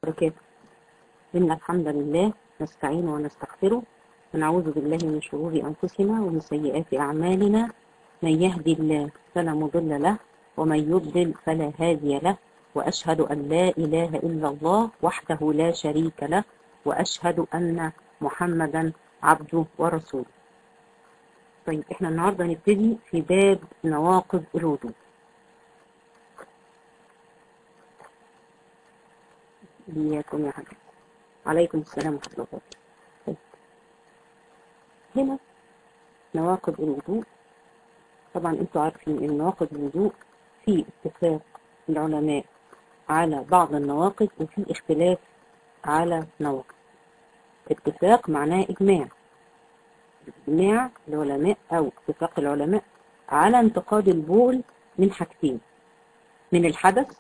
وبركاته. إن الحمد لله نستعين ونستغفره ونعوذ بالله من شرور أنفسنا ومن سيئات أعمالنا. من يهدي الله فلا مضل له ومن يضلل فلا هادي له، وأشهد أن لا إله إلا الله وحده لا شريك له، وأشهد أن محمدا عبده ورسوله. طيب احنا النهاردة هنبتدي في باب نواقض الوضوء. إياكم يا حبيبي. عليكم السلام ورحمة الله وبركاته. طيب. هنا نواقض الوضوء، طبعا انتوا عارفين ان نواقض الوضوء في اتفاق العلماء على بعض النواقض وفي اختلاف على نواقض. اتفاق معناه اجماع العلماء او اتفاق العلماء على انتقاد البول من حاجتين: من الحدث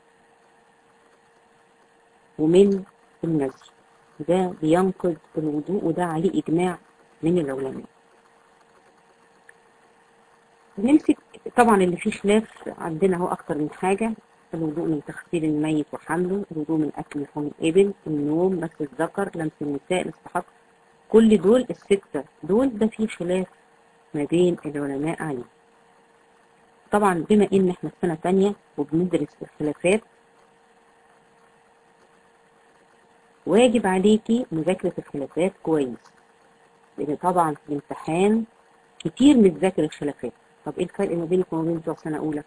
ومن النزل. ده بينقض الوضوء وده عليه اجماع من العلماء. نمسك طبعا اللي فيه خلاف عندنا هو اكتر من حاجة: الوضوء من تغسيل الميت وحمله، الوضوء من اكل لحوم الابل، النوم، مس الذكر، لمس النساء، الاستحاضة. كل دول الستة دول ده فيه خلاف ما بين العلماء عليه. طبعا بما ان احنا في سنة تانية وبندرس الخلافات، واجب عليكي مذاكرة الخلافات كويس، لان طبعا في الامتحان كتير متذاكر الخلافات. طب ايه الفرق ما بينك وما بين بتوع سنة اولى؟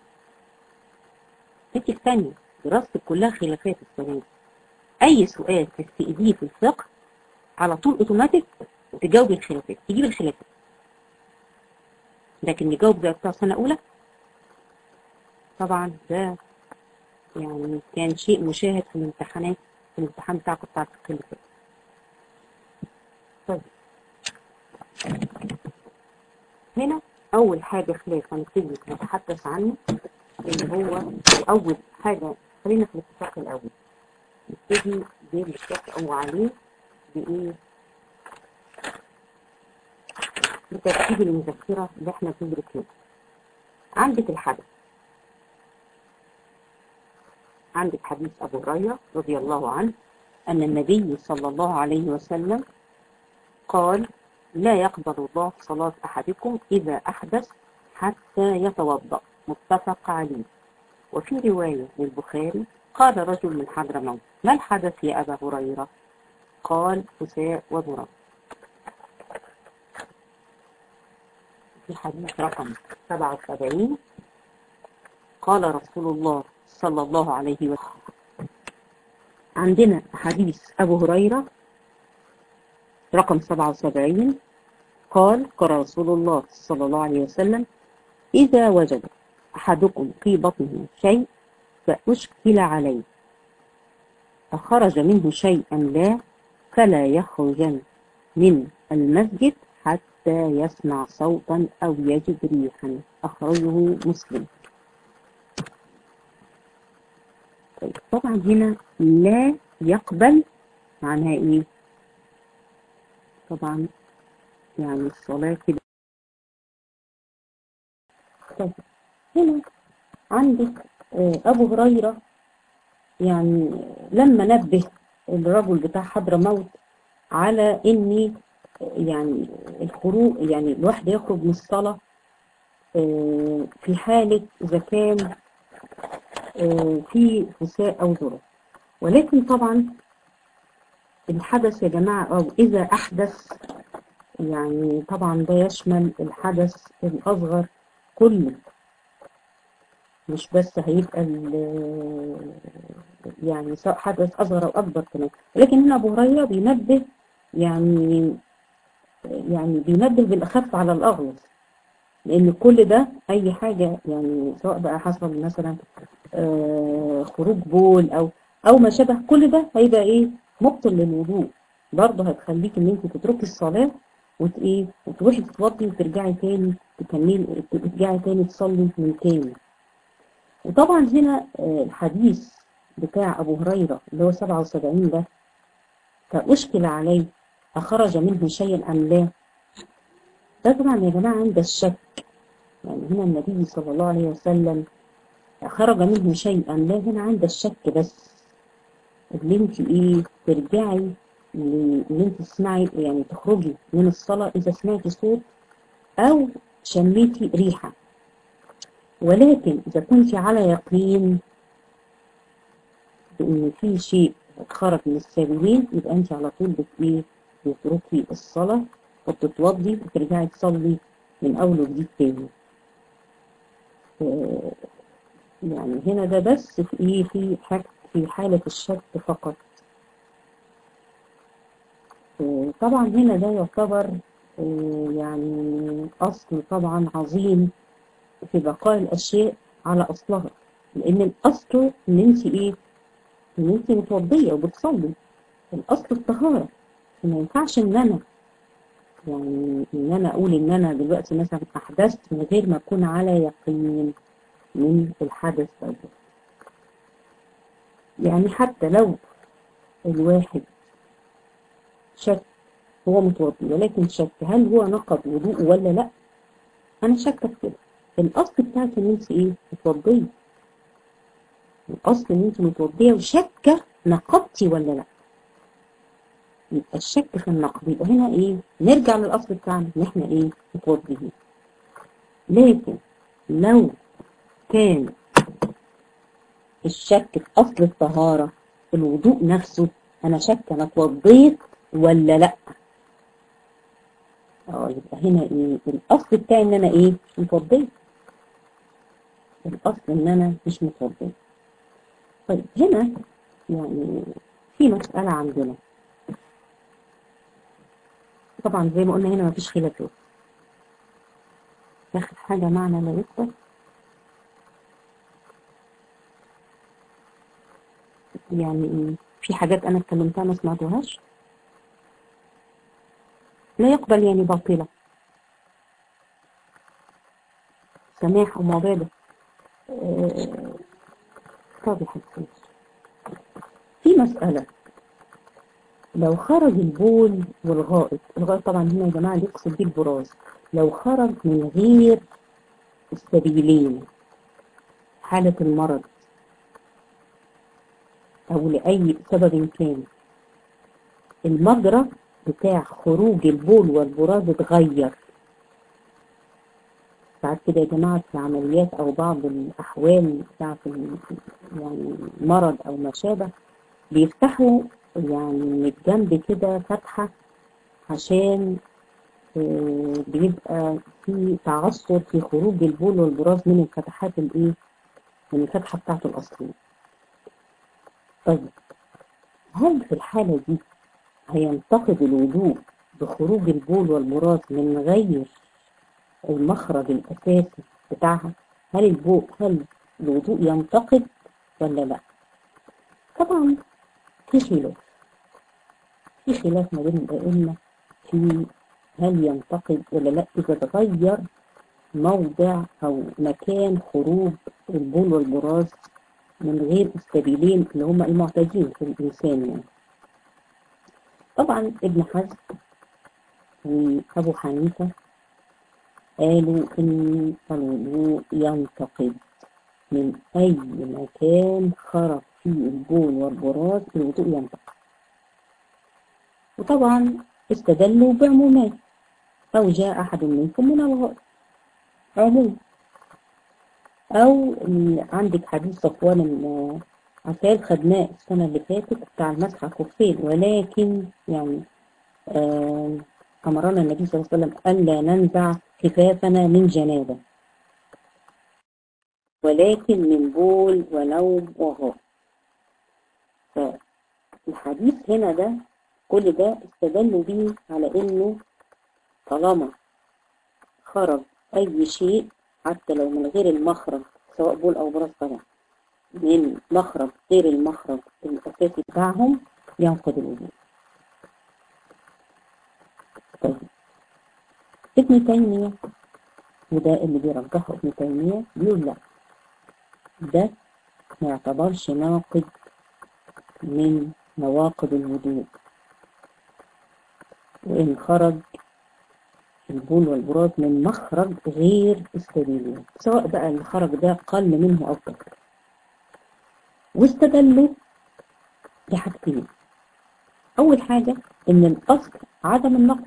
انت في ثانية دراستك كلها خلافات السنة دي. اي سؤال تستقبليه في الفقه على طول اوتوماتيك تجاوبي الخلافات، تجيبي الخلافات. لكن نجاوب زي بتوع سنة اولى طبعا ده يعني كان شيء مشاهد في الامتحانات، في الامتحان بتاعكم بتاع الخلافات. طيب هنا اول حاجة خلاف هنبتدي نتحدث عنه اللي هو اول حاجة. خلينا في الاتفاق الاول، نبتدي بالاتفاق او عليه بايه؟ بترتيب المذكرة اللي احنا بندرس فيها. عندك الحدث، عندك حديث ابو هريرة رضي الله عنه ان النبي صلى الله عليه وسلم قال: لا يقبل الله صلاة احدكم اذا احدث حتى يتوضأ. متفق عليه. وفي رواية للبخاري: قال رجل من حضرموت: ما الحدث يا ابا هريرة؟ قال: فساء وبراء. في حديث رقم 77 قال رسول الله صلى الله عليه وسلم. عندنا حديث أبو هريرة رقم 77 قال رسول الله صلى الله عليه وسلم: إذا وجد أحدكم في بطنه شيء فأشكل عليه فخرج منه شيء أم لا فلا يخرجن من المسجد حتى يسمع صوتا أو يجد ريحا. أخرجه مسلم. طيب طبعا هنا لا يقبل معناها ايه؟ طبعا يعني الصلاة كده. طيب هنا عندك أبو هريرة يعني لما نبه الرجل بتاع حضرموت على ان يعني الخروج، يعني الواحد يخرج من الصلاة في حالة إذا كان في فساء أو ذرة. ولكن طبعا الحدث يا جماعة أو إذا أحدث يعني طبعا ده يشمل الحدث الأصغر كله، مش بس هيبقى يعني سواء حدث أصغر أو أكبر كمان. لكن هنا أبو هريرة بينبه يعني بينبه بالأخف على الأغلظ، لأن كل ده أي حاجة يعني سواء بقى حصل مثلا خروج بول أو ما شابه، كل ده هيبقى إيه؟ مبطل للوضوء. برضه هتخليك إن أنت تتركي الصلاة وتروحي تتوضي وترجعي تاني تكملي، ترجعي تاني تصلي من تاني. وطبعا هنا الحديث بتاع أبو هريرة اللي هو 77 ده: فأشكل عليه أخرج منه شيئا أم لا. ده طبعا يا جماعة عند الشك، يعني هنا النبي صلى الله عليه وسلم خرج منه شيئا لا، هنا عند الشك بس. اللي انت ايه ترجعي اللي انت تسمعي، يعني تخرجي من الصلاة اذا سمعتي صوت او شميتي ريحة. ولكن اذا كنت على يقين بان في شيء خرج من السبيلين، يبقى انت على طول بتتركي الصلاة وبتتوضي وترجعي تصلي من اول وجديد تاني. يعني هنا ده بس في ايه في حالة الشك فقط. طبعا هنا ده يعتبر يعني أصل طبعا عظيم في بقاء الأشياء على أصلها، لأن الأصل إن أنت إيه؟ إن أنت متوضية وبتصلي، الأصل الطهارة. ما ينفعش إن أنا يعني إن أنا أقول إن أنا دلوقتي مثلا أحدثت من غير ما أكون على يقين من الحدث ده. يعني حتى لو الواحد شك هو متوضي ولكن شك هل هو نقض وضوءه ولا لا، انا شاكه في كده. الاصل بتاعك ان انت ايه؟ متوضيه. الاصل ان انت متوضيه وشاكه نقضتي ولا لا. يبقى الشك في النقض، يبقى هنا ايه؟ نرجع للاصل بتاعنا ان احنا ايه؟ متوضيين. لكن لو كان الشك في اصل الطهاره، الوضوء نفسه، انا شاكه انا اتوضيت ولا لا. يبقى هنا ايه؟ الاصل بتاعي ان انا ايه؟ مش متوضيه. الاصل ان انا مش متوضيه. طيب هنا يعني في مسألة عندنا، طبعا زي ما قلنا هنا مفيش خلافات. ياخد حاجة معنى لا يكتب، يعني في حاجات أنا اتكلمتها ما سمعتوهاش، لا يقبل يعني باطلة. سماح ومواضيع ده طب يا حبيبي، في مسألة لو خرج البول والغائط، الغائط طبعا هنا يا جماعة يقصد بيه البراز، لو خرج من غير السبيلين، حالة المرض أو لأي سبب كان، المجرى بتاع خروج البول والبراز اتغير. ساعات كده يا جماعة في العمليات أو بعض الأحوال بتاعت يعني مرض أو ما شابه، بيفتحوا يعني من الجنب كده فتحة عشان بيبقى في تعثر في خروج البول والبراز من الفتحات الإيه؟ من الفتحة بتاعته الأصلية. طيب هل في الحالة دي هينتقد الوضوء بخروج البول والبراز من غير المخرج الأساسي بتاعها؟ هل الوضوء ينتقد ولا لا؟ طبعا في خلاف ما بين الأئمة في هل ينتقد ولا لا إذا تغير موضع أو مكان خروج البول والبراز من غير السبيلين اللي هم المعتادين في الإنسان. يعني طبعا ابن حزم وأبو حنيفة قالوا إن الوضوء ينتقد من أي مكان خرج فيه البول والبراز، الوضوء ينتقد. وطبعا استدلوا بعمومات، أو جاء أحد منكم من الغائط، عموم. أو عندك حديث صفوان عسال خدناه السنة اللي فاتت بتاع المسح على الخفين، ولكن يعني أمرنا النبي صلى الله عليه وسلم ألا ننزع خفافنا من جنابة، ولكن من بول ونوم وغائط. فالحديث هنا ده كل ده استدلوا بيه على إنه طالما خرج أي شيء حتى لو من غير المخرج، سواء بول أو براز طبعا، من مخرج غير المخرج الأساسي بتاعهم، ينقض الوضوء. طيب ابن تيمية، وده اللي بيرجحه ابن تيمية، بيقول لا، ده ما يعتبرش ناقض من نواقض الوضوء، وإن خرج البول والبراز من مخرج غير السبيلين، سواء بقى الخرج ده قل منه أو كثر. واستدلوا دي حاجتين. أول حاجة إن الأصل عدم النقد.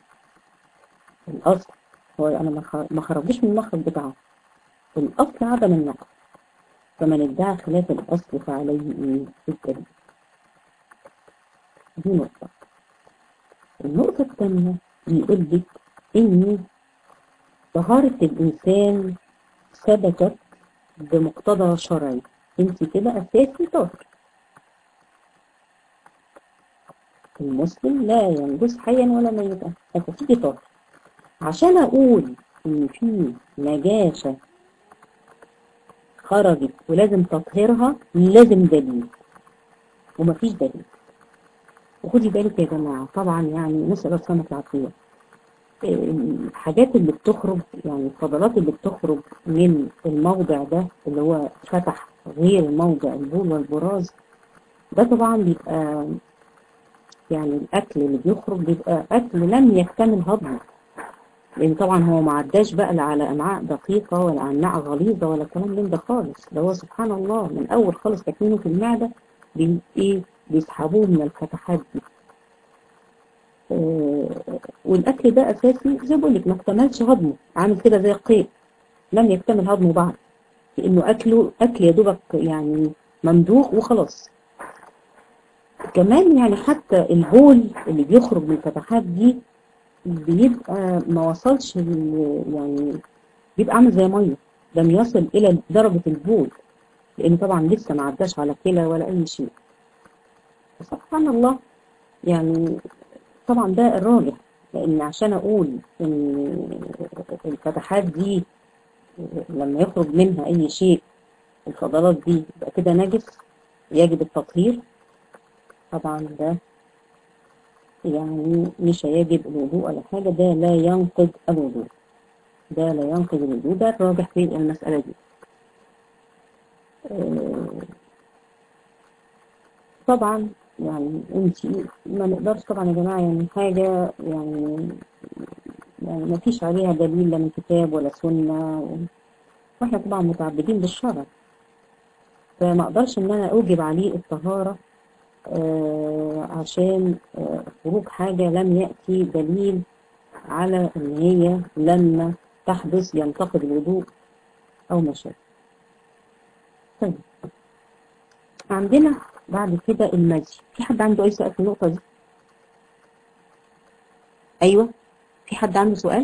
الأصل هو أنا ما خرجوش من المخرج بتاعه، الأصل عدم النقد، فمن ادعى خلاف الأصل فعليه إيه؟ الدليل. دي نقطة. النقطة الثانية بيقول لك إن طهارة الإنسان ثبتت بمقتضى شرعي، أنت كده أساسي طاهر. المسلم لا ينجس حيا ولا ميتا، أساسي طاهر. عشان أقول إن في نجاسة خرجت ولازم تطهيرها لازم دليل، ومفيش دليل. وخدي بالك يا جماعة طبعا يعني نسأل الله السلامة والعافية، الحاجات اللي بتخرج يعني الفضلات اللي بتخرج من الموضع ده اللي هو فتح غير موضع البول والبراز، ده طبعا بيبقى يعني الأكل اللي بيخرج بيبقى أكل لم يكتمل هضمه، لأن طبعا هو ما عداش بقى لا على أمعاء دقيقة ولا أمعاء غليظة ولا كلام من ده خالص. ده هو سبحان الله من أول خالص تكوينه في المعدة بيسحبوه من الفتحات دي. والأكل ده أساسي زي بقول لك ما اكتملش هضمه، عامل كده زي القيء لم يكتمل هضمه بعد، لأنه أكل يا دوبك يعني ممضوغ وخلاص. كمان يعني حتى البول اللي بيخرج من الفتحات دي بيبقى ما وصلش يعني بيبقى عامل زي ميه، لم يصل إلى درجة البول، لأنه طبعا لسه ما عداش على كلى ولا أي شيء. سبحان الله يعني طبعا ده الراجح، لأن عشان أقول إن الفتحات دي لما يخرج منها أي شيء الفضلات دي يبقى كده نجس يجب التطهير، طبعا ده يعني مش هيجب الوضوء ولا حاجة، ده لا ينقض الوضوء، ده لا ينقض الوضوء، ده الراجح في المسألة دي. طبعا يعني انت ما نقدرش طبعا يا جماعة يعني حاجة يعني ما فيش عليها دليل لا من كتاب ولا سنة، واحنا طبعا متعبدين بالشرع، فما اقدرش ان انا اوجب عليه الطهارة عشان خروج حاجة لم يأتي دليل على ان هي لما تحدث ينتقد الوضوء او ما شابه. طيب عندنا بعد كده المزي. في حد عنده اي سؤال في النقطة دي؟ ايوه في حد عنده سؤال؟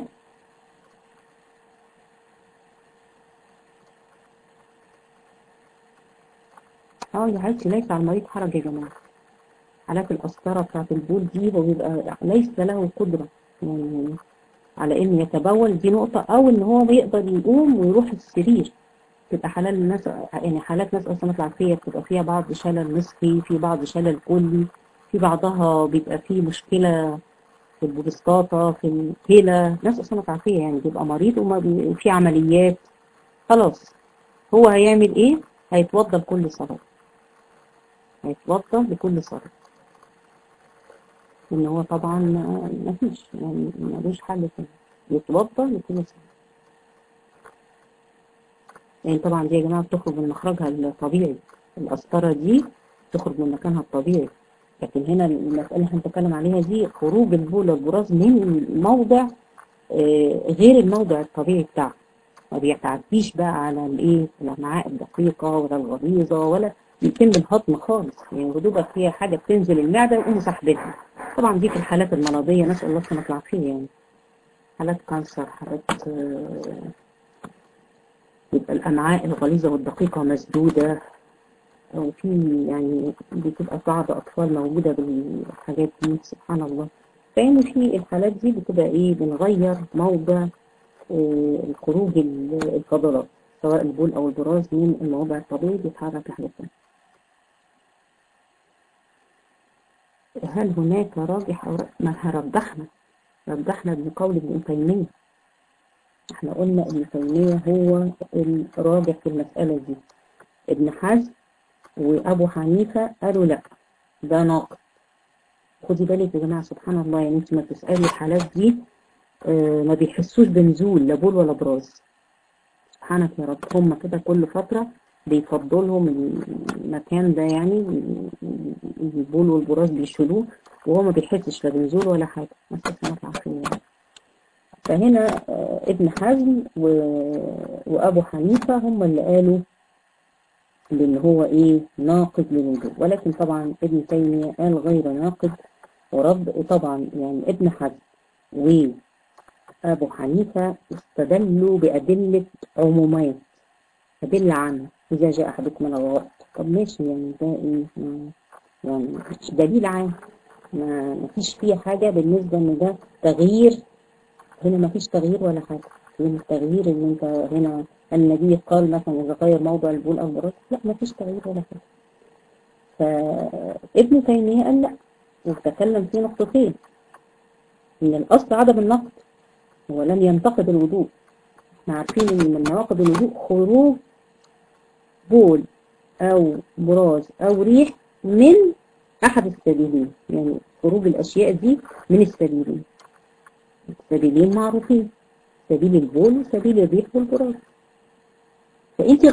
يا حبيبتي ليس على المريض حرج يا جماعة. حالات القسطرة بتاعت البول دي هو بيبقى ليس له قدرة يعني على ان يتبول، دي نقطة، او ان هو بيقدر يقوم ويروح السرير. تبقى حالات الناس يعني حالات ناس اصلا العافية بتبقى فيها بعض شلل نصفي، في بعض شلل كلي، في بعضها بيبقى فيه مشكلة في البروستاتا في الكلى، ناس اصلا العافية يعني بيبقى مريض وفي عمليات. خلاص هو هيعمل ايه؟ هيتوضى لكل صلاة، هيتوضى لكل صلاة، ان هو طبعا ما فيش يعني ملوش حل تاني، يتوضى لكل صلاة. يعني طبعا دي يا جماعة بتخرج من مخرجها الطبيعي، القسطرة دي تخرج من مكانها الطبيعي، لكن هنا المسألة اللي احنا بنتكلم عليها دي خروج البول والبراز من موضع غير الموضع الطبيعي بتاعه، ما بيتعديش بقى على الايه الامعاء الدقيقة ولا الغليظة ولا يتم الهضم خالص، يعني غدوبك هي حاجة بتنزل المعدة ويقوم سحبتها. طبعا دي في الحالات المرضية نسأل الله السلامة والعافية، يعني حالات كانسر، حالات يبقى الأمعاء الغليظة والدقيقة مسدودة، وفي يعني بتبقى بعض أطفال موجودة بالحاجات دي سبحان الله. فإن في الحالات دي بتبقى إيه بنغير موضع الخروج الفضلات سواء البول أو البراز من الموضع الطبيعي بيتحرك لحاجة ثانية. هل هناك راجح أو ما رجحنا بقول ابن تيمية؟ احنا قلنا ابن تيمية هو الراجح في المسألة دي، ابن حزم وابو حنيفة قالوا لا ده ناقض. خدي بالك يا جماعة سبحان الله، يعني انت ما تسألي الحالات دي ما بيحسوش بنزول لا بول ولا براز، سبحانك يا رب، هم كده كل فترة بيفضلهم المكان ده، يعني البول والبراز بيشيلوه وهو ما بيحسش لا بنزول ولا حاجة. يعني. فهنا ابن حزم وأبو حنيفة هم اللي قالوا لأن هو إيه ناقض للوضوء، ولكن طبعا ابن تيمية قال غير ناقض ورد. وطبعا يعني ابن حزم وأبو حنيفة استدلوا بأدلة عمومات، أدلة عامة. إذا جاء أحدكم من الغائط، طب ماشي يعني ده إيه يعني مش دليل عام، ما فيش فيه حاجة بالنسبة إن ده تغيير. هنا ما فيش تغيير ولا حاجة. من التغيير اللي انت هنا النبي قال مثلا إذا غير موضع البول أو البراز، لا ما فيش تغيير ولا حاجة. فابن تيمية قال لا، وتكلم في نقطتين. إن الأصل عدم النقد، هو لم ينتقد الوضوء. احنا عارفين إن من نواقض الوضوء خروج بول أو براز أو ريح من أحد السبيلين، يعني خروج الأشياء دي من السبيلين. السبيلين معروفين، سبيل البول وسبيل الريح والبراز. فأنت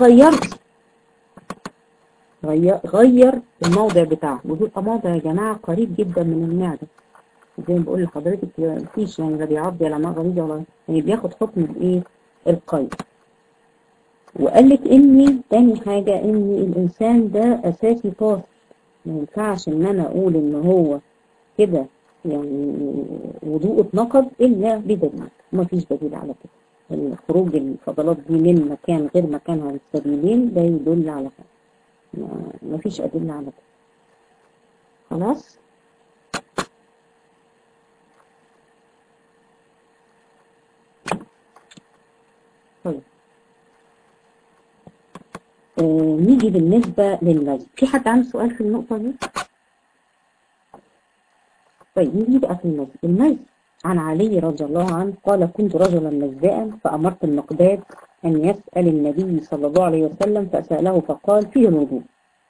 غير الموضع بتاعه، وبيبقى موضع يا جماعة قريب جدا من المعدة. زي ما بقول لحضرتك مفيش يعني لا بيعضي على ماء غريزة ولا يعني بياخد حكم الايه القيد. وقال لك ان تاني حاجة ان الانسان ده اساسي طاهر، ما ينفعش ان انا اقول ان هو كده يعني وضوءه اتنقض الا بدليل، ومفيش دليل على كده. يعني خروج الفضلات دي من مكان غير مكانها السبيلين ده يدل على كده، مفيش ادلة على كده. خلاص. طيب نيجي بالنسبة للمزي. في حد عنده سؤال في النقطة دي؟ طيب نيجي بقى في المزي. المزي عن علي رضي الله عنه قال كنت رجلا مزاء فأمرت المقداد أن يسأل النبي صلى الله عليه وسلم فسأله فقال فيه الوضوء.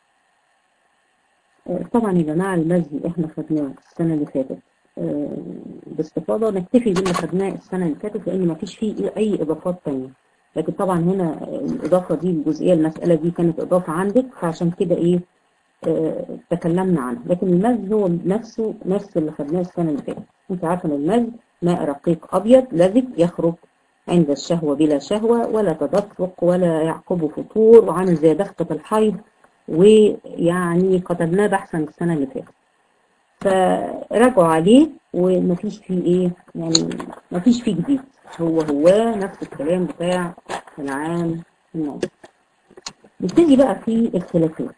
طبعا يا جماعة المزي احنا خدناه السنة اللي فاتت باستفاضة، نكتفي باللي خدناه السنة اللي فاتت لأن ما فيش فيه أي إضافات تانية. لكن طبعا هنا الإضافة دي الجزئية المسألة دي كانت إضافة عندك، فعشان كده إيه تكلمنا عنه. لكن المزج هو نفس اللي خدناه السنة اللي فاتت. انت عارفة ان المزج ماء رقيق أبيض لزج يخرج عند الشهوة بلا شهوة ولا تدفق ولا يعقبه فطور، وعامل زي دفقة الحيض، ويعني قتلناه بحثا السنة اللي فاتت. فراجعوا عليه ومفيش فيه ايه يعني مفيش فيه جديد، هو نفس الكلام بتاع العام الماضي. نبتدي بقى في الخلافات.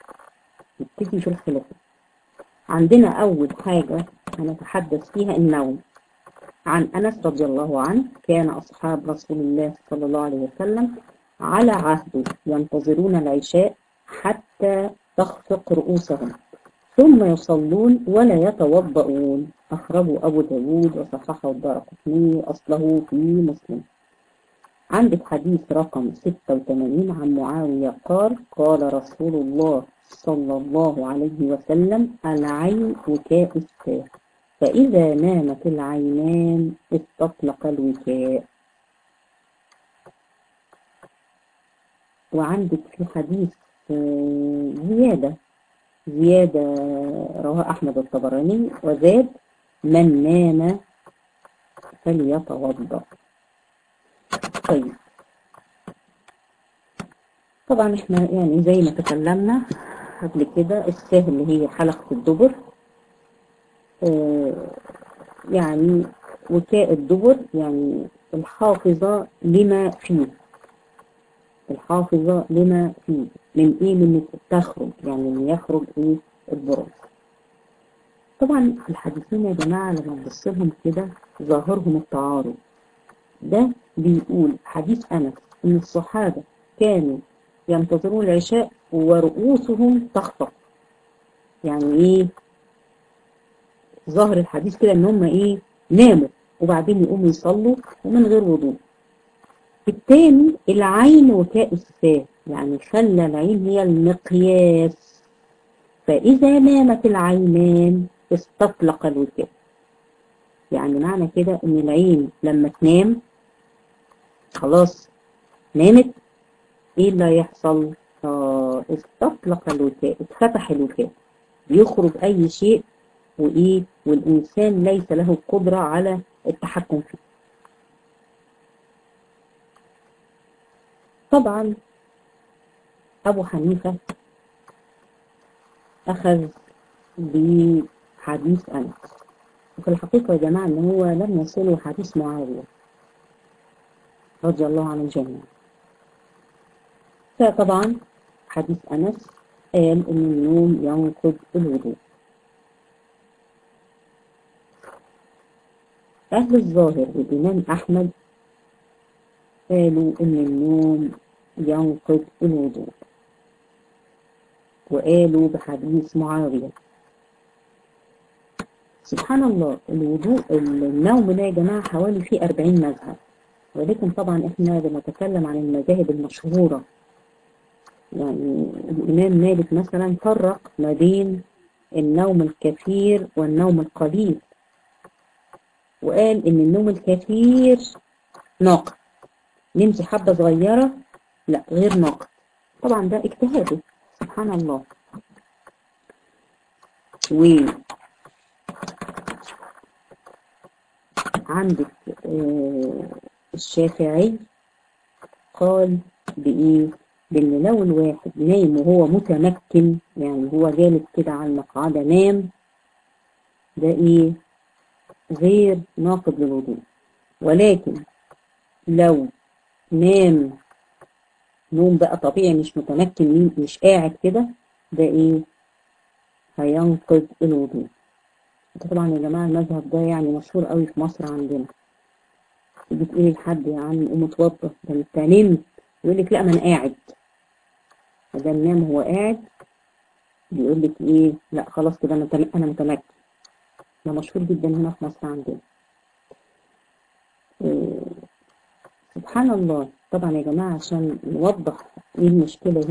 عندنا أول حاجة هنتحدث فيها النوم. عن أنس رضي الله عنه كان أصحاب رسول الله صلى الله عليه وسلم على عهده ينتظرون العشاء حتى تخفق رؤوسهم ثم يصلون ولا يتوضؤون. أخرجه أبو داود وصححه الدارقطني أصله في مسلم. عندك حديث رقم 86 عن معاوية قال قال رسول الله صلى الله عليه وسلم العين وكاء الساق، فإذا نامت العينان استطلق الوكاء. وعندك في حديث زيادة رواه أحمد الطبراني وزاد من نام فليتوضأ. طيب طبعا احنا يعني زي ما تكلمنا قبل كده الساه اللي هي حلقة الدبر، يعني وكاء الدبر يعني الحافظة لما فيه، من ايه من تخرج يعني من يخرج ايه البراز. طبعا الحديثين يا جماعة لما نبص لهم كده ظاهرهم التعارض. ده بيقول حديث أنس ان الصحابة كانوا ينتظرون العشاء ورؤوسهم تخفق، يعني ايه ظاهر الحديث كده ان هم ايه ناموا وبعدين يقوموا يصلوا ومن غير وضوء. الثاني العين وكاء الساق، يعني خلى العين هي المقياس، فإذا نامت العينان استطلق الوكاء. يعني معنى كده ان العين لما تنام خلاص نامت، ايه اللي هيحصل؟ الله استطلق الوكاء، اتفتح الوكاء، بيخرج أي شيء وإيه، والإنسان ليس له قدرة على التحكم فيه. طبعا أبو حنيفة أخذ بحديث أنس، وفي الحقيقة يا جماعة إن هو لم يصله حديث معاوية رضي الله عن الجميع. فطبعا حديث أنس قال إن النوم ينقض الوضوء. أهل الظاهر والإمام أحمد قالوا إن النوم ينقض الوضوء، وقالوا بحديث معاوية. سبحان الله، النوم ده يا جماعة حوالي فيه 40 مذهب، ولكن طبعا احنا بنتكلم عن المذاهب المشهورة. يعني الإمام مالك مثلا فرق ما بين النوم الكثير والنوم القليل، وقال إن النوم الكثير ناقض، نمشي حبة صغيرة لا غير ناقض. طبعا ده اجتهاده سبحان الله. وعندك الشافعي قال بإيه؟ بأن لو الواحد نايم وهو متمكن، يعني هو جالس كده على المقعدة نام، ده إيه؟ غير ناقض للوضوء. ولكن لو نام نوم بقى طبيعي مش متمكن، مش قاعد كده، ده إيه؟ هينقض الوضوء. طبعا يا جماعة المذهب ده يعني مشهور قوي في مصر عندنا. تيجي تقولي لحد يا عم قوم اتوضى، ده انت نمت، يقول لك لا ما انا قاعد. ده نام هو قاعد، بيقول لك ايه؟ لا خلاص كده انا متمكن. ده مشهور جدا هنا في مصر عندنا. سبحان الله. طبعا يا جماعة عشان نوضح ايه المشكلة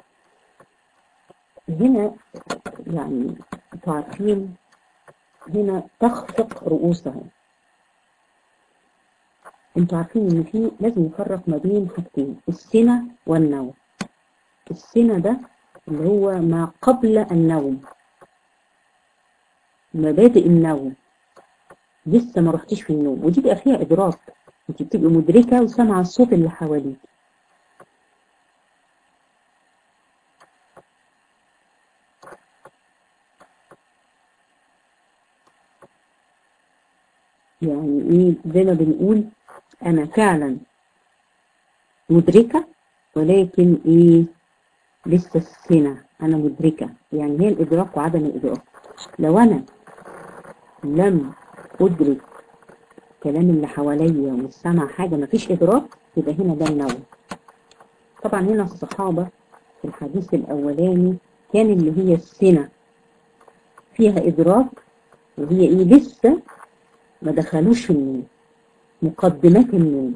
هنا يعني انتوا عارفين هنا تخفق رؤوسها. انتوا عارفين ان في لازم نفرق ما بين حاجتين، السنة والنوم. السنة ده اللي هو ما قبل النوم، مبادئ النوم، لسه ما رحتيش في النوم، ودي بقى فيها ادراك، انت بتبقي مدركة وسامعة الصوت اللي حواليك. يعني ايه؟ زي ما بنقول انا فعلا مدركة، ولكن ايه؟ لسه السنة انا مدركة، يعني هي الادراك وعدم الادراك. لو انا لم ادرك كلام اللي حواليا ومش سامع حاجة، مفيش ادراك، يبقى هنا ده النوم. طبعا هنا الصحابة في الحديث الاولاني كان اللي هي السنة فيها ادراك، وهي ايه؟ لسه ما دخلوش في النوم، مقدمات النوم.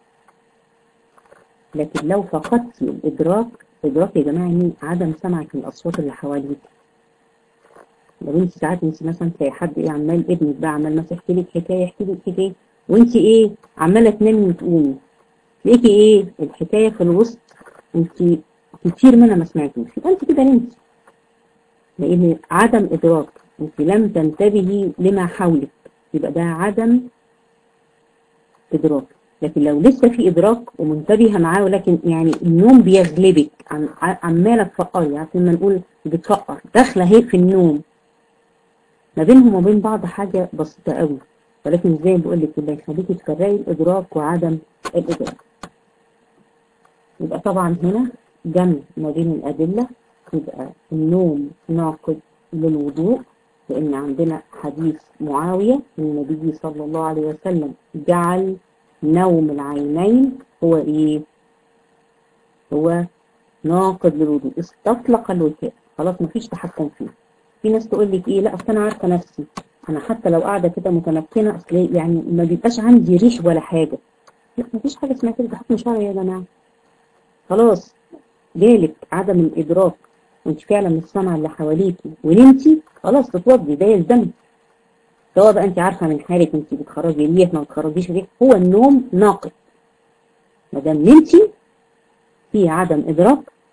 لكن لو فقدت الادراك يا جماعه يعني عدم سمعك للاصوات اللي حواليك. لو انت ساعات انت مثلا تلاقي حد ايه عمال، ابنك بقى عمال مثلا يحكي لك حكايه، وانت ايه عماله تنامي وتقومي، تلاقيكي ايه الحكايه في الوسط انت كتير منها ما سمعتوش، يبقى انت كده نمتي، لان عدم ادراك، انت لم تنتبهي لما حولك، يبقى ده عدم ادراك. لكن لو لسه في ادراك ومنتبهه معاه، ولكن يعني النوم بيغلبك، عماله تفكري، يعني لما نقول بتفكر داخله هي في النوم، ما بينهم وبين بعض حاجه بسيطه قوي، ولكن زي ما بقول لك اللي يخليكي تفرقي الادراك وعدم الادراك. يبقى طبعا هنا جمع ما بين الادله، يبقى النوم ناقض للوضوء، لان عندنا حديث معاويه ان النبي صلى الله عليه وسلم جعل نوم العينين هو ايه؟ هو ناقض للوضوء، استطلق الوكاء، خلاص مفيش تحكم فيه. في ناس تقول لك ايه؟ لا اصل انا عارفه نفسي، انا حتى لو قاعده كده متمكنه اصل يعني ما بيبقاش عندي ريح ولا حاجه. لا مفيش حاجه اسمها كده، ده حكم شرعي يا جماعه. خلاص جالك عدم الادراك وانت فعلا مش سامعه اللي حواليكي ونمتي، خلاص تتوضي، ده يلزمك. سواء بقى انت عارفه من حالك انت بتخرجي ريح ما بتخرجيش ريح، هو النوم ناقض ما دام نمتي في عدم ادراك،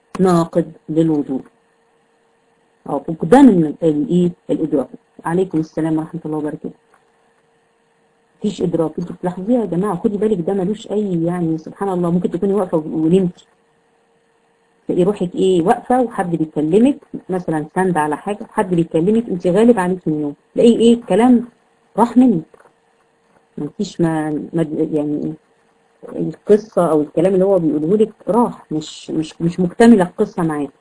ناقض للوضوء أو فقدان الإدراك. عليكم السلام ورحمة الله وبركاته. مفيش إدراك. انتوا بتلاحظيها يا جماعة، خدي بالك ده ملوش أي يعني سبحان الله. ممكن تكوني واقفة ونمتي، تلاقي روحك واقفة وحد بيكلمك مثلا سند على حاجة، حد بيكلمك انت غالب عليك النوم، تلاقي الكلام راح منك، مفيش يعني القصة أو الكلام اللي هو بيقوله لك راح، مش مكتملة القصة معاك.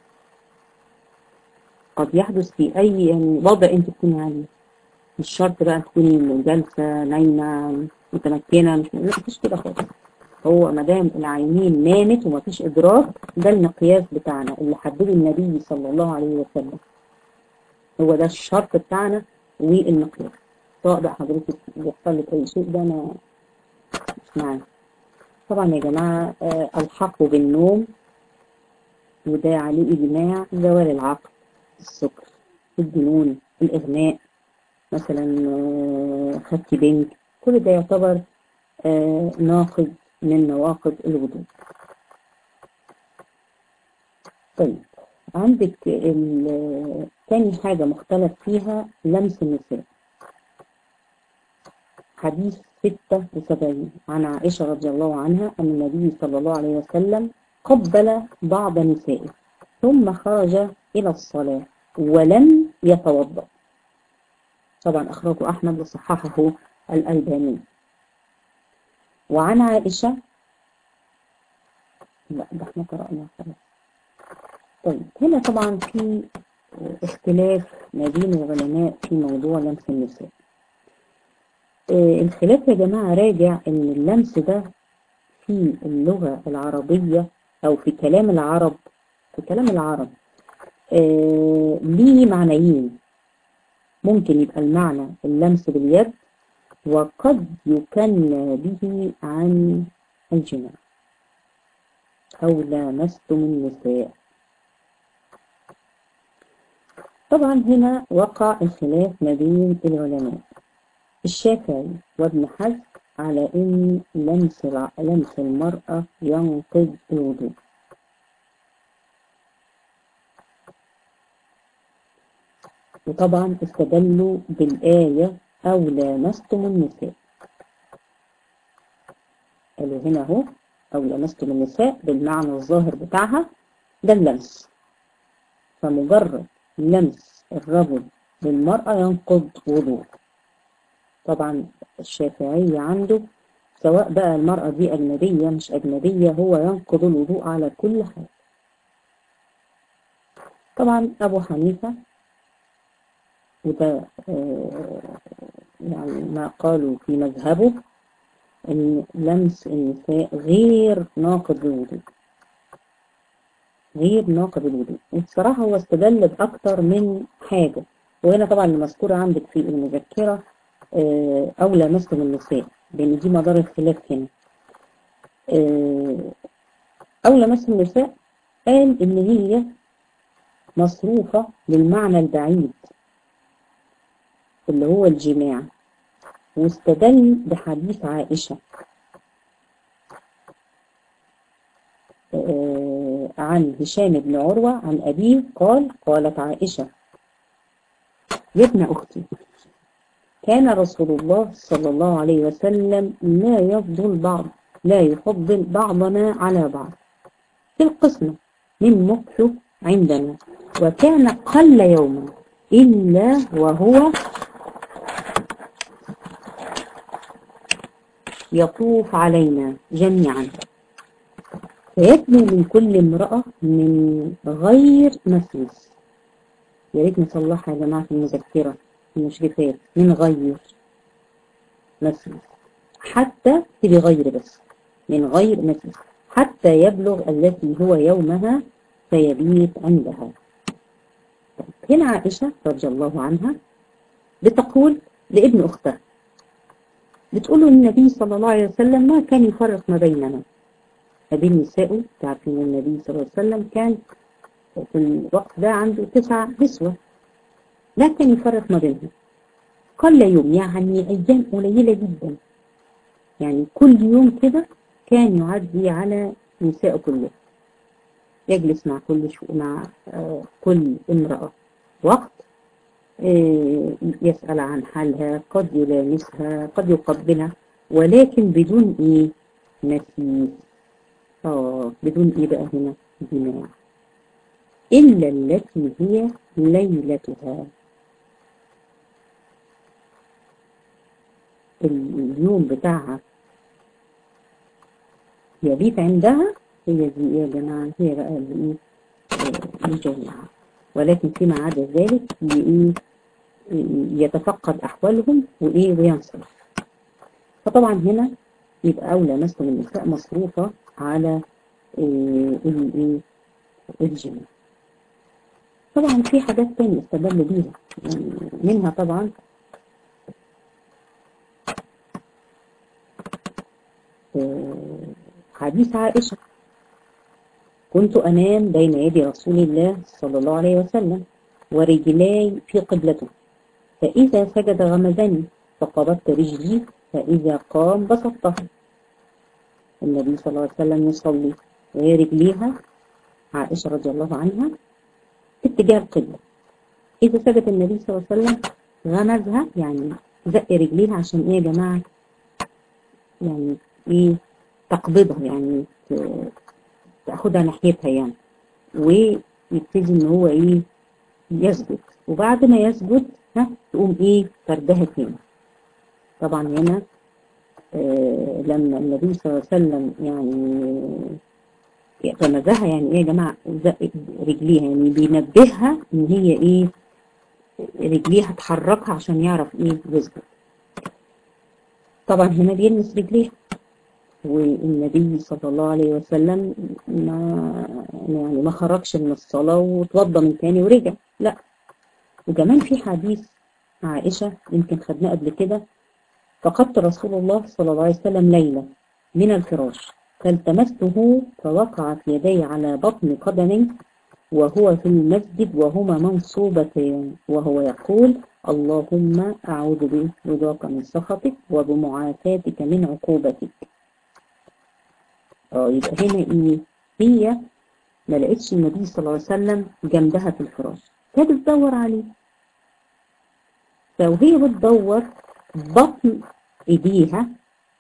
قد يحدث في أي يعني وضع أنت تكوني عليه، مش شرط بقى تكوني جالسة نايمة متمكنة، مفيش كده خالص. هو ما دام العينين نامت ومفيش إدراك، ده المقياس بتاعنا اللي حدده النبي صلى الله عليه وسلم، هو ده الشرط بتاعنا والمقياس. سواء بقى حضرتك بيحصل لك أي شيء ده أنا مش معاك. طبعا يا جماعة الحق بالنوم وده عليه إجماع زوال العقل، السكر، الجنون، الإغماء مثلا، خدتي بنج، كل ده يعتبر ناقض من نواقض الوضوء. طيب عندك تاني حاجة مختلف فيها لمس النساء. حديث 76 عن عائشة رضي الله عنها أن النبي صلى الله عليه وسلم قبل بعض نسائه ثم خرج إلى الصلاة ولم يتوضأ. طبعا أخرجه أحمد وصححه الألباني. وعن عائشة، لا ده احنا قرأنا خلاص. طيب هنا طبعا في اختلاف ما بين العلماء في موضوع لمس النساء. الخلاف يا جماعة راجع ان اللمس ده في اللغة العربية او في كلام العرب، ليه معنيين. ممكن يبقى المعنى اللمس باليد، وقد يكنى به عن الجماع أو لامستم النساء. طبعا هنا وقع الخلاف ما بين العلماء. الشافعي وابن حزم على ان لمس المرأة ينقض الوضوء، وطبعا استدلوا بالآية أو لامستم النساء. قالوا هنا اهو أو لامستم النساء بالمعنى الظاهر بتاعها ده اللمس، فمجرد لمس الرجل للمرأة ينقض وضوء. طبعا الشافعي عنده سواء بقى المرأة دي أجنبية مش أجنبية، هو ينقض الوضوء على كل حال. طبعا أبو حنيفة وده يعني ما قالوا في مذهبه أن لمس النساء غير ناقض للوضوء، وبصراحة هو استدل بأكتر من حاجة. وهنا طبعا المذكورة عندك في المذكرة أو لامستم النساء، لأن دي مدار الخلاف هنا. أو لامستم النساء قال إن هي مصروفة للمعنى البعيد اللي هو الجماع، واستدل بحديث عائشة عن هشام بن عروة عن أبيه قالت عائشة يا ابن أختي كان رسول الله صلى الله عليه وسلم لا يفضل بعضنا على بعض في القسمة من مكث عندنا، وكان قل يوما إلا وهو يطوف علينا جميعا فيدنو من كل امرأة من غير مسيس. يا ريت نصلحها يا جماعة في المذكرة المشرفات، من غير مسيس، حتى تبي غير بس، من غير مسيس حتى يبلغ التي هو يومها فيبيت عندها. هنا عائشة رضي الله عنها بتقول لابن أختها، بتقول النبي صلى الله عليه وسلم ما كان يفرق ما بيننا، ما بين نسائه. تعرفين النبي صلى الله عليه وسلم كان في الوقت ده عنده 9 نسوة، لا كان يفرق ما بينهم. قل يوم يعني أيام قليلة جدا، يعني كل يوم كده كان يعدي على نساء كله. يجلس مع مع كل امرأة وقت، يسأل عن حالها، قد يلامسها، قد يقبلها، ولكن بدون ايه؟ نسيس. بدون ايه بقى هنا؟ جماع، إلا التي هي ليلتها، اليوم بتاعها يبيت عندها، هي دي يا جماعة، هي بقى اللي الجماعة. ولكن فيما عدا ذلك يتفقد أحوالهم وينصرف. فطبعا هنا يبقى أولى مسلم النساء مصروفة على الجماع. طبعا في حاجات تانية استدل بيها، يعني منها طبعا حديث عائشة: كنت أنام بين يدي رسول الله صلى الله عليه وسلم ورجلاي في قبلته، فإذا سجد غمزني فقبضت رجلي، فإذا قام بسطتها. النبي صلى الله عليه وسلم يصلي وهي رجليها عائشة رضي الله عنها في اتجاه القبلة. إذا سجد النبي صلى الله عليه وسلم غمزها، يعني زق رجليها عشان إيه يا جماعة؟ يعني إيه؟ تقبضها، يعني تاخدها ناحيتها يعني، ويبتدي ان هو يسجد. وبعد ما يسجد تقوم فردها تاني. طبعا هنا لما النبي صلى الله عليه وسلم يعني غمزها، يعني يا جماعه زق رجليها، يعني بينبهها ان هي رجليها تحركها عشان يعرف يسجد. طبعا هنا بيلمس رجليها، والنبي صلى الله عليه وسلم ما خرجش من الصلاة وتوضى من تاني ورجع، لا. وكمان في حديث عائشة يمكن خدناه قبل كده: فقدت رسول الله صلى الله عليه وسلم ليلة من الفراش فالتمسته فوقعت يدي على بطن قدمي وهو في المسجد وهما منصوبتان وهو يقول: اللهم أعوذ برضاك من سخطك وبمعافاتك من عقوبتك. يبقى هنا هي ما لقيتش النبي صلى الله عليه وسلم جنبها في الفراش، كانت بتدور عليه، فوهي بتدور بطن ايديها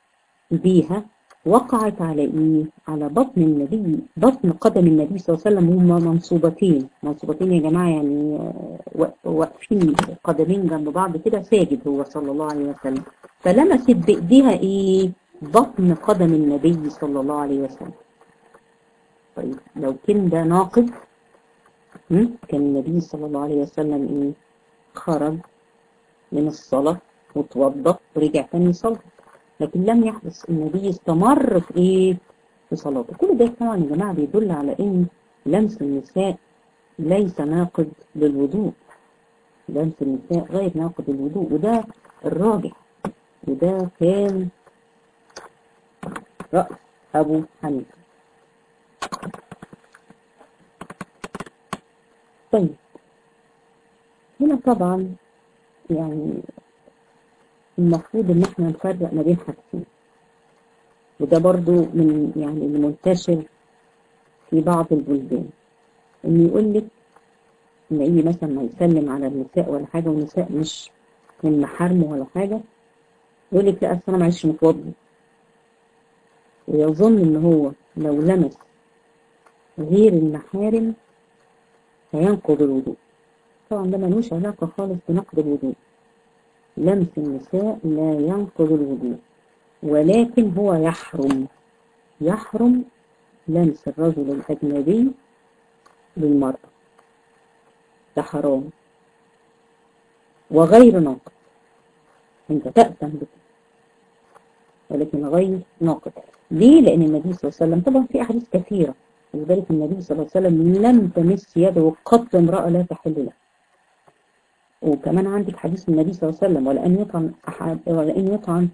وقعت على على بطن النبي، بطن قدم النبي صلى الله عليه وسلم. هما منصوبتين يا جماعة، يعني واقفين قدمين جنب بعض كده، ساجد هو صلى الله عليه وسلم، فلمست بايديها بطن قدم النبي صلى الله عليه وسلم. طيب لو كان ده ناقض، كان النبي صلى الله عليه وسلم خرج من الصلاة وتوضى ورجع تاني يصلي، لكن لم يحدث. النبي استمر في صلاته. كل ده طبعا يا جماعة بيدل على ان لمس النساء ليس ناقض للوضوء، لمس النساء غير ناقض للوضوء، وده الراجح، وده كان رأي أبو حنيفة. طيب هنا طبعا يعني المفروض ان احنا نفرق ما بين حاجتين، وده برضو من يعني المنتشر في بعض البلدان، ان يقول لك ان مثلا ما يسلم على النساء ولا حاجه والنساء مش من محارمه ولا حاجه، يقول لك لا اصل انا معيش متوضي، ويظن ان هو لو لمس غير المحارم هينقض الوضوء. طبعا ده ملوش علاقه خالص بنقض الوضوء. لمس النساء لا ينقض الوضوء، ولكن هو يحرم لمس الرجل الأجنبي للمرأة، ده حرام وغير ناقض. انت تأثم بك ولكن غير ناقض. ليه؟ لأن النبي صلى الله عليه وسلم طبعا في أحاديث كثيرة، ولذلك النبي صلى الله عليه وسلم لم تمس يده قط امرأة لا تحل له. وكمان عندك حديث النبي صلى الله عليه وسلم: ولأن يطعن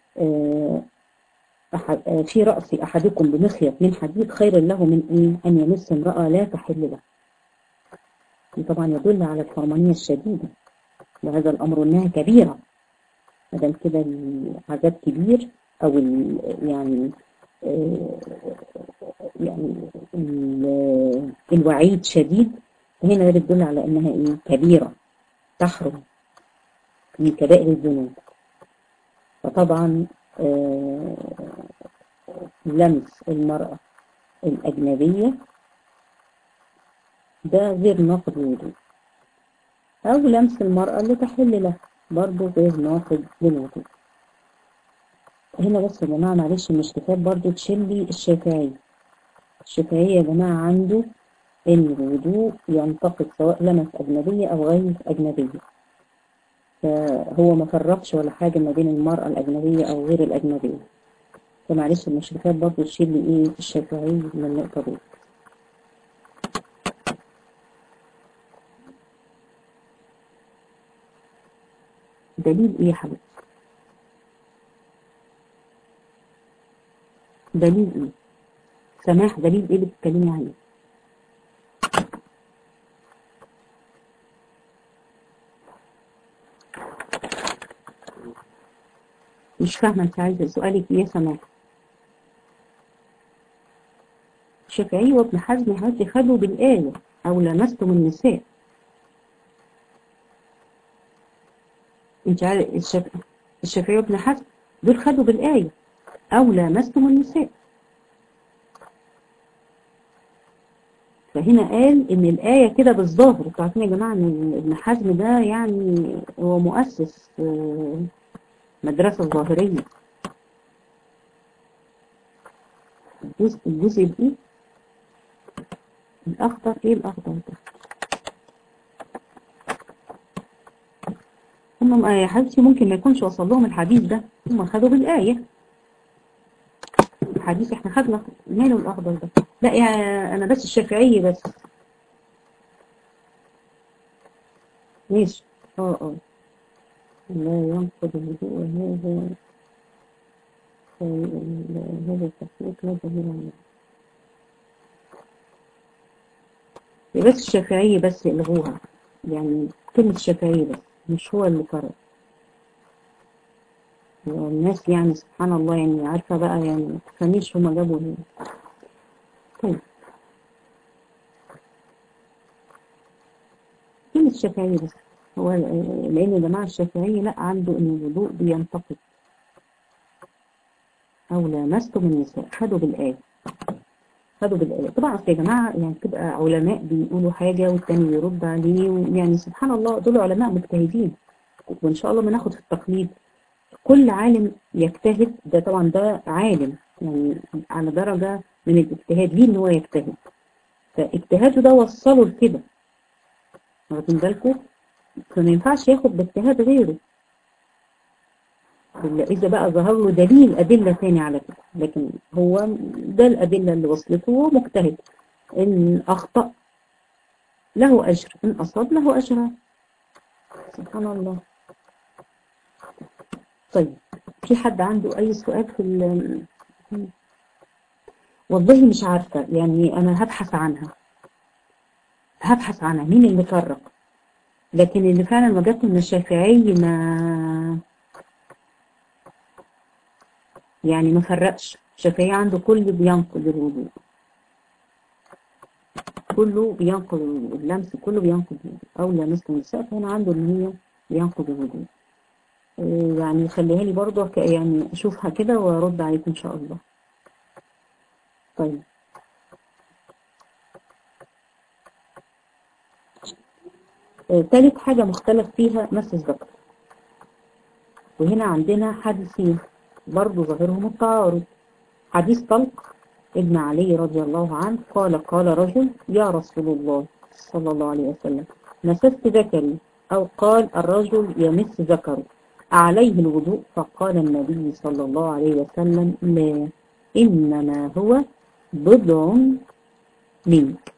في رأس أحدكم بمخيط من حديد خير له من أن يمس امرأة لا تحل له. طبعا يدل على الحرمانية الشديدة وهذا الأمر إنها كبيرة، مادام كده العذاب كبير، أو يعني آه، يعني الوعيد شديد، هنا بتدل على انها ايه؟ كبيرة تحرم، من كبائر الذنوب. فطبعا آه، لمس المرأة الأجنبية ده غير ناقض الوضوء، أو لمس المرأة اللي تحل له برضه غير ناقض للوضوء. هنا بس يا جماعة معلش مش كتاب برضه تشلي الشافعي. الشافعي يا جماعة عنده إن الوضوء ينتقد سواء لمس أجنبية أو غير أجنبية، فهو ما فرقش ولا حاجة ما بين المرأة الأجنبية أو غير الأجنبية. فمعلش المشركات برضه تشيل لي إيه الشافعي من النقطة دي. دليل إيه يا حبيبتي؟ دليل إيه؟ سماح دليل إيه اللي بتتكلمي عليه؟ مش فاهمة أنت عايزة سؤالك إيه يا سماح؟ الشافعي وابن حزم هاتي خدوا بالآية أو لمستم النساء. أنت عارف الشافعي وابن حزم دول خدوا بالآية أو لمستم النساء. فهنا قال إن الآية كده بالظاهر. انتوا عارفين يا جماعة إن ابن حزم ده يعني هو مؤسس مدرسة ظاهرية. الجزء الإيه؟ الأخضر. إيه الأخضر ده؟ هم يا حبيبتي ممكن ما يكونش وصل لهم الحديث ده، هم خدوا بالآية. الحديث احنا خدنا ماله الأخضر ده؟ لا يعني أنا بس الشافعية بس. ماشي. اه لا ينقض الوضوء وهذا هذا التحقيق لا دليل عليه. بس الشافعية بس يلغوها، يعني كلمة الشافعية بس، مش هو اللي فرق. والناس يعني سبحان الله يعني عارفة بقى، يعني ما تفهميش هما جابوا ليه. طيب كلمة الشافعية بس. هو لأن يا جماعة الشافعية لا عنده إن الوضوء بينتقد أو لمستم النساء، خدوا بالآية. خدوا بالآية طبعا. أصل يا جماعة يعني تبقى علماء بيقولوا حاجة والتاني يرد عليه، يعني سبحان الله دول علماء مجتهدين، وإن شاء الله ما ناخد في التقليد. كل عالم يجتهد، ده طبعا ده عالم يعني على درجة من الاجتهاد ليه إن هو يجتهد، فاجتهاده ده وصله لكده، واخدين بالكم؟ فما ينفعش ياخد باجتهاد غيره إلا إذا بقى ظهر له دليل أدلة تاني على كده. لكن هو ده الأدلة اللي وصلته، هو مجتهد. إن أخطأ له أجر، إن أصاب له أجر. سبحان الله. طيب في حد عنده أي سؤال في والله مش عارفة، يعني أنا هبحث عنها. هبحث عنها مين اللي فرق. لكن اللي فعلا وجدته من الشافعي ما فرقش. الشافعي عنده كل بينقض الوضوء، كله بينقض الوضوء، اللمس كله بينقض الوضوء، أو لمس النساء فهنا عنده إن هي بينقض الوضوء. يعني خليها لي برضه يعني أشوفها كده وأرد عليكم إن شاء الله. طيب ثالث حاجة مختلف فيها مس الذكر. وهنا عندنا حديثين برضه ظاهرهم التعارض. حديث طلق ابن علي رضي الله عنه قال رجل يا رسول الله صلى الله عليه وسلم مسست ذكري، أو قال الرجل يمس ذكره عليه الوضوء؟ فقال النبي صلى الله عليه وسلم لا، إنما هو بضع منك.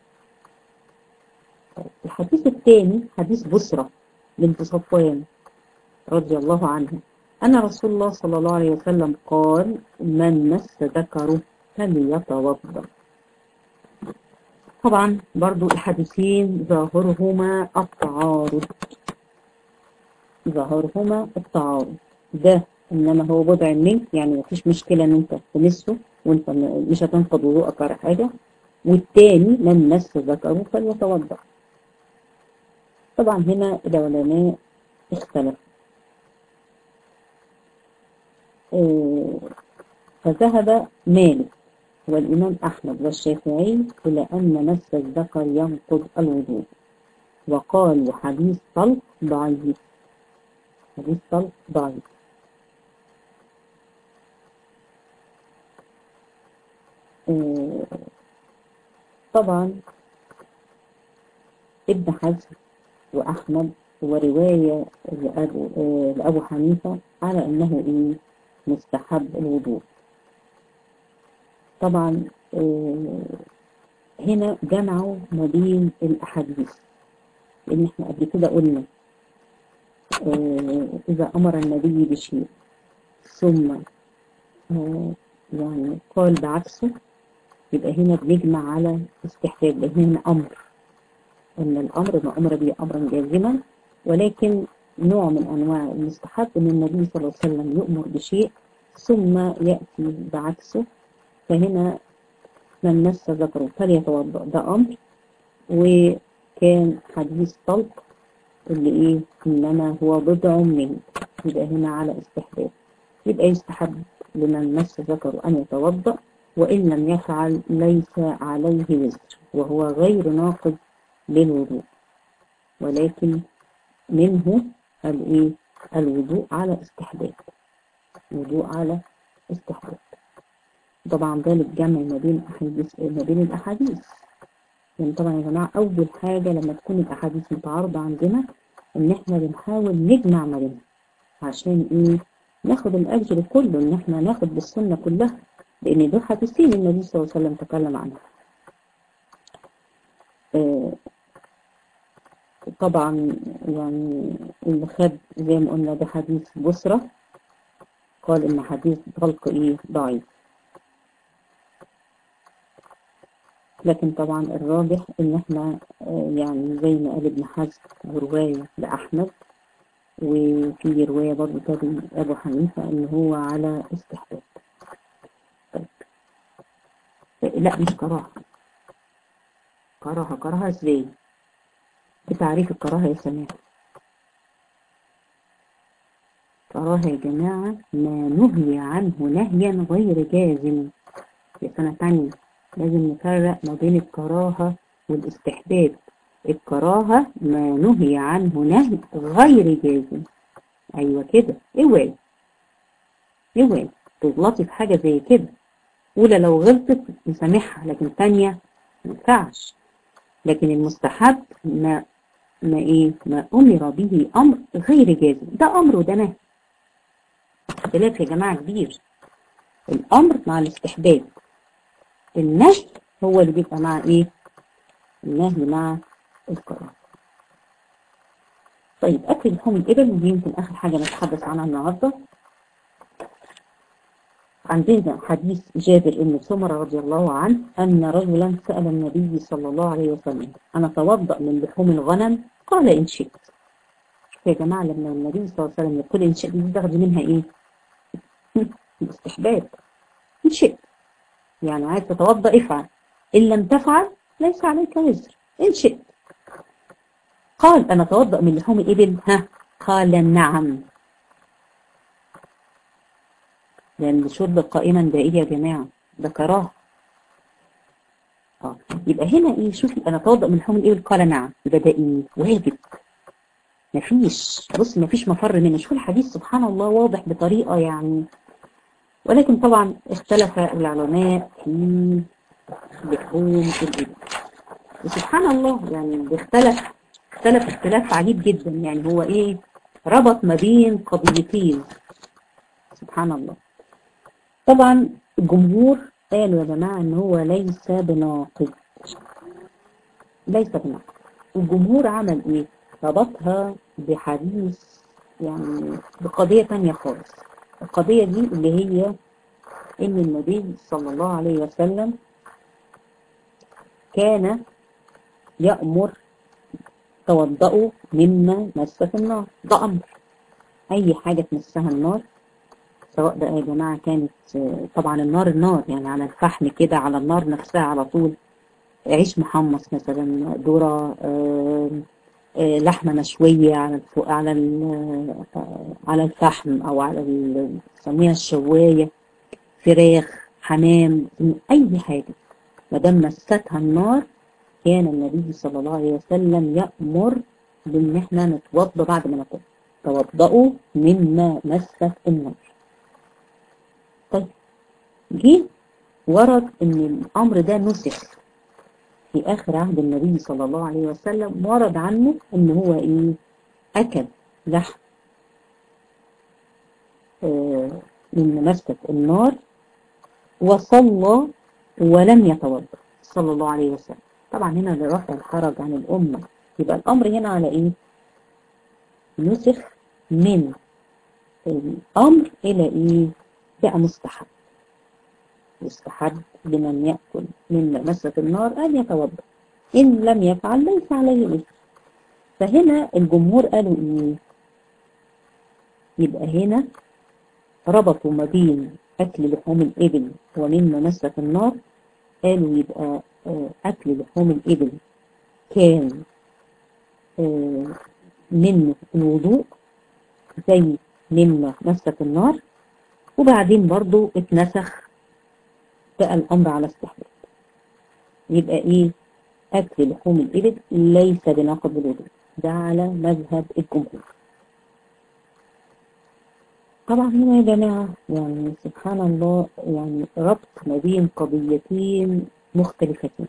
الحديث الثاني حديث بسرة بنت صفوان رضي الله عنها أن رسول الله صلى الله عليه وسلم قال من مس ذكره فليتوضأ. طبعا برضو الحديثين ظاهرهما التعارض. ده إنما هو بضع منك، يعني مفيش مشكلة إن أنت تمسه وانت مش هتنقض وضوءك ولا حاجة. والتاني من مس ذكره فليتوضأ. طبعا هنا العلماء اختلفوا. فذهب مالك والإمام أحمد والشافعي إلى أن مس الذكر ينقض الوضوء، وقالوا حديث طلق ضعيف. حديث طلق ضعيف. طبعا ابن حزم وأحمد ورواية لأبو حنيفة على أنه مستحب الوضوء. طبعا هنا جمعوا ما بين الأحاديث، لأن احنا قبل كده قلنا إذا أمر النبي بشيء ثم يعني قال بعكسه، يبقى هنا بنجمع على استحباب، لأن هنا أمر، أن الأمر ما أمر به أمرا جازما، ولكن نوع من أنواع المستحب أن النبي صلى الله عليه وسلم يؤمر بشيء ثم يأتي بعكسه. فهنا من مس ذكره فليتوضأ ده أمر، وكان حديث طلق اللي إنما هو بضع منه، يبقى هنا على استحباب. يبقى يستحب لمن مس ذكره أن يتوضأ، وإن لم يفعل ليس عليه وزر، وهو غير ناقض للوضوء، ولكن منه الوضوء على استحباب. الوضوء على استحباب. طبعا ذلك جمع ما بين الأحاديث. يعني طبعا يا جماعة أول حاجة لما تكون الأحاديث متعارضة عندنا إن إحنا بنحاول نجمع ما بينها، عشان ناخد الأجر كله، إن إحنا ناخد بالسنة كلها، لأن دول حديثين النبي صلى الله عليه وسلم تكلم عنها. طبعا يعني اللي خد زي ما قلنا ده حديث بصرة، قال إن حديث طلق ضعيف. لكن طبعا الراجح إن إحنا يعني زي ما قال ابن حزم ورواية لأحمد، وفي رواية برضه تاني أبو حنيفة إن هو على استحباب. طيب. لا مش كراهة. كراهة ازاي؟ بتعريف الكراهة يا سماح. كراهة يا جماعة ما نهي عنه نهيا غير جازم. في سنة تانية لازم نفرق ما بين الكراهة والاستحباب. الكراهة ما نهي عنه نهي غير جازم. ايوه كده. اوعي تغلطي في حاجة زي كده. اولى لو غلطت نسامحها، لكن تانية ما ينفعش. لكن المستحب ما أمر به أمر غير جازم، ده أمر وده نهي. اختلاف يا جماعة كبير. الأمر مع الاستحباب، النهي هو اللي بيبقى مع النهي مع الكراهة. طيب أكل لحوم الإبل، ودي يمكن آخر حاجة نتحدث عنها النهاردة. عندنا حديث جابر بن سمرة رضي الله عنه أن رجلا سأل النبي صلى الله عليه وسلم: أنا أتوضأ من لحوم الغنم؟ قال إن شئت. يا جماعة لما النبي صلى الله عليه وسلم يقول إن شئت دي تاخدي منها الاستحباب. إن شئت يعني عايز تتوضأ افعل، إن لم تفعل ليس عليك وزر. إن شئت. قال أنا أتوضأ من لحوم الإبل؟ قال نعم. لأن الشرب قائما دائري يا جماعة ده كراهة. يبقى هنا شوفي أنا أتوضأ من لحوم الإبل قال نعم، يبقى ده واجب. مفيش مفر منه. شوف الحديث سبحان الله واضح بطريقة يعني. ولكن طبعا اختلف العلماء في لحوم الإبل، وسبحان الله يعني اختلف اختلاف عجيب جدا. يعني هو ربط ما بين قضيتين، سبحان الله. طبعا الجمهور قالوا يا جماعة ان هو ليس بناقض. الجمهور عمل ربطها بحديث يعني بقضية تانية خالص. القضية دي اللي هي ان النبي صلى الله عليه وسلم كان يأمر توضأوا مما مس في النار. ده أمر، أي حاجة تمسها النار سواء بقى يا جماعة كانت طبعا النار يعني على الفحم كده، على النار نفسها على طول، عيش محمص مثلا، ذرة، لحمة مشوية على الفحم أو على نسميها الشواية، فراخ، حمام، أي حاجة ما دام مستها النار كان النبي صلى الله عليه وسلم يأمر بإن احنا نتوضأ بعد ما ناكل. توضأوا مما مست النار. طيب جه ورد إن الأمر ده نسخ في آخر عهد النبي صلى الله عليه وسلم، ورد عنه إن هو إيه؟ أكل لحم من مسكة النار وصلى ولم يتوضأ صلى الله عليه وسلم. طبعا هنا لرفع الحرج عن الأمة، يبقى الأمر هنا على إيه؟ نسخ من الأمر إلى إيه؟ بقى مستحب. يستحب لمن يأكل من مسكة النار أن يتوضأ، إن لم يفعل ليس عليه إثم. فهنا الجمهور قالوا إيه؟ يبقى هنا ربطوا ما بين أكل لحوم الإبل ومما مسك النار. قالوا يبقى أكل لحوم الإبل كان منه الوضوء زي مما مسك النار، وبعدين برضو اتنسخ بقى الأمر على استحباب. يبقى إيه؟ أكل لحوم الإبل ليس بناقض الوضوء، ده على مذهب الجمهور. طبعا هنا يا جماعة يعني سبحان الله، يعني ربط ما بين قضيتين مختلفتين.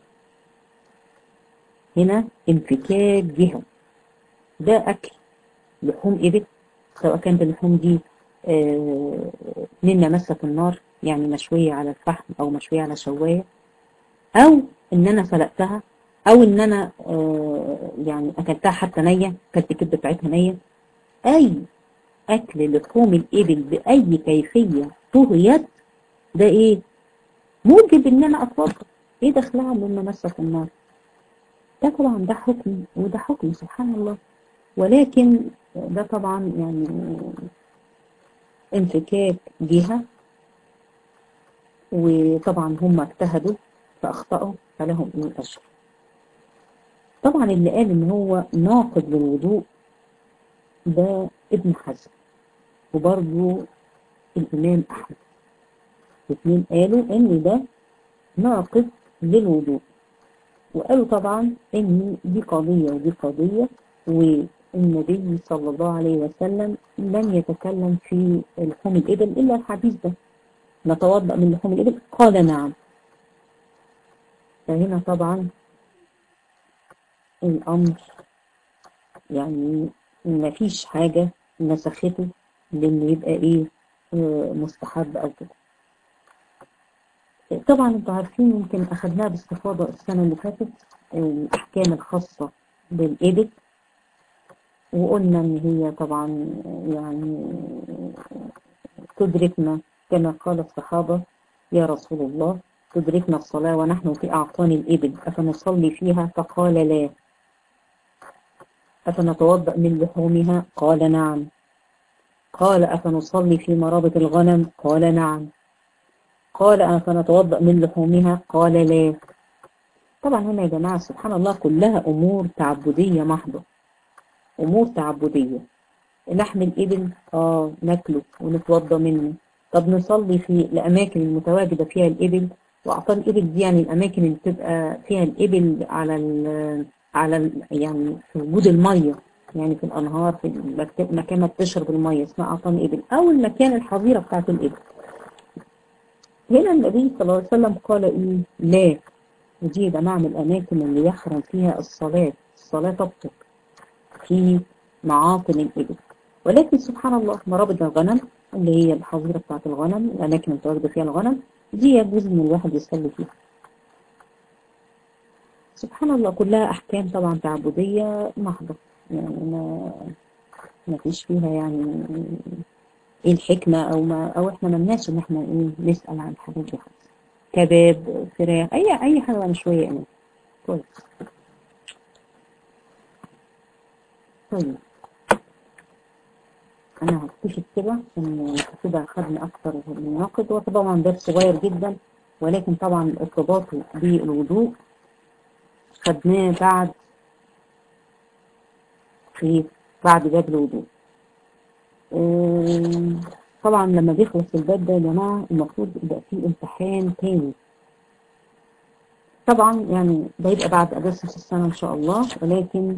هنا انفكاك جهة، ده أكل لحوم إبل سواء كانت اللحوم دي مما مسك النار يعني مشوية على الفحم أو مشوية على شواية، أو إن أنا سلقتها، أو إن أنا يعني أكلتها حتى نية، أكلت الكبدة بتاعتها نية. أي أكل لحوم الإبل بأي كيفية طهيت ده إيه؟ موجب إن أنا أتوضأ. إيه دخلها مما مسك النار؟ ده طبعا ده حكم وده حكم سبحان الله، ولكن ده طبعا يعني انفكاك جهة، وطبعا هم اجتهدوا فأخطأوا فلهم إيه أجر. طبعا اللي قال إن هو ناقض للوضوء ده ابن حزم وبرضه الإمام أحمد، الاثنين قالوا إن ده ناقض للوضوء، وقالوا طبعا إن دي قضية ودي قضية، والنبي صلى الله عليه وسلم لم يتكلم في لحوم الإبل إلا الحديث ده، نتوضأ من لحوم الإبل؟ قال نعم. فهنا طبعا الأمر يعني ما فيش حاجة نسخته لأنه يبقى إيه مستحب أو كده. طبعا انتوا عارفين يمكن أخذناها باستفاضة السنة اللي فاتت الأحكام الخاصة بالإبل، وقلنا إن هي طبعا يعني تدركنا كما قال الصحابة يا رسول الله تدركنا الصلاة ونحن في أعطان الإبل أفنصلي فيها؟ فقال لا. أفنتوضأ من لحومها؟ قال نعم. قال أفنصلي في مرابط الغنم؟ قال نعم. قال أفنتوضأ من لحومها؟ قال لا. طبعا هنا يا جماعة سبحان الله كلها أمور تعبدية محضة، أمور تعبدية. لحم الإبل ناكله ونتوضأ منه. طب نصلي في الأماكن المتواجدة فيها الإبل، وأعطان الإبل دي يعني الأماكن اللي بتبقى فيها الإبل يعني في وجود المية، يعني في الأنهار، في المكان ما بتشرب المية اسمها أعطان الإبل، أو المكان الحظيرة بتاعت الإبل. هنا النبي صلى الله عليه وسلم قال إيه؟ لا. ودي يا جماعة من الأماكن اللي يحرم فيها الصلاة تبطل في معاطن الإبل. ولكن سبحان الله مرابط الغنم اللي هي الحظيرة بتاعت الغنم، الأماكن اللي تواجد فيها الغنم دي يجوز إن الواحد يصلي فيها. سبحان الله كلها أحكام طبعا تعبدية محضة، يعني ما فيش فيها يعني إيه الحكمة أو إحنا ملناش إن إحنا إيه نسأل عن الحاجات دي. كباب، فراخ، أي حاجة مشوية يعني. طيب طيب انا هكتشف كده ان كده خدنا اكتر من الناقد، وطبعا ده صغير جدا، ولكن طبعا ارتباطه بالوضوء خدناه بعد باب الوضوء. طبعا لما بيخلص الباب ده يا جماعة المفروض يبقى فيه امتحان تاني. طبعا يعني ده يبقى بعد اجازة نص السنة ان شاء الله، ولكن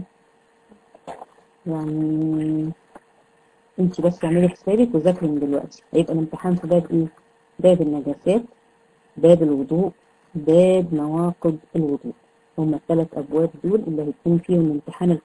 يعني انت بس اعملي حسابك وذاكري من دلوقتي. هيبقى الامتحان في باب ايه؟ باب النجاسات، باب الوضوء، باب نواقض الوضوء. هما الثلاث ابواب دول اللي هيكون فيهم امتحان